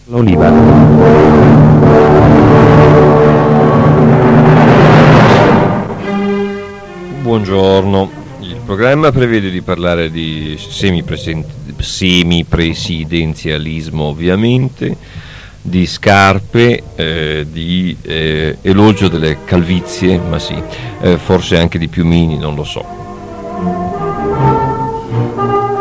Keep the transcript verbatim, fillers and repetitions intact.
L'Oliva. Buongiorno. Il programma prevede di parlare di semipresidenzialismo, ovviamente, di scarpe, eh, di eh, elogio delle calvizie, ma sì, eh, forse anche di piumini, non lo so.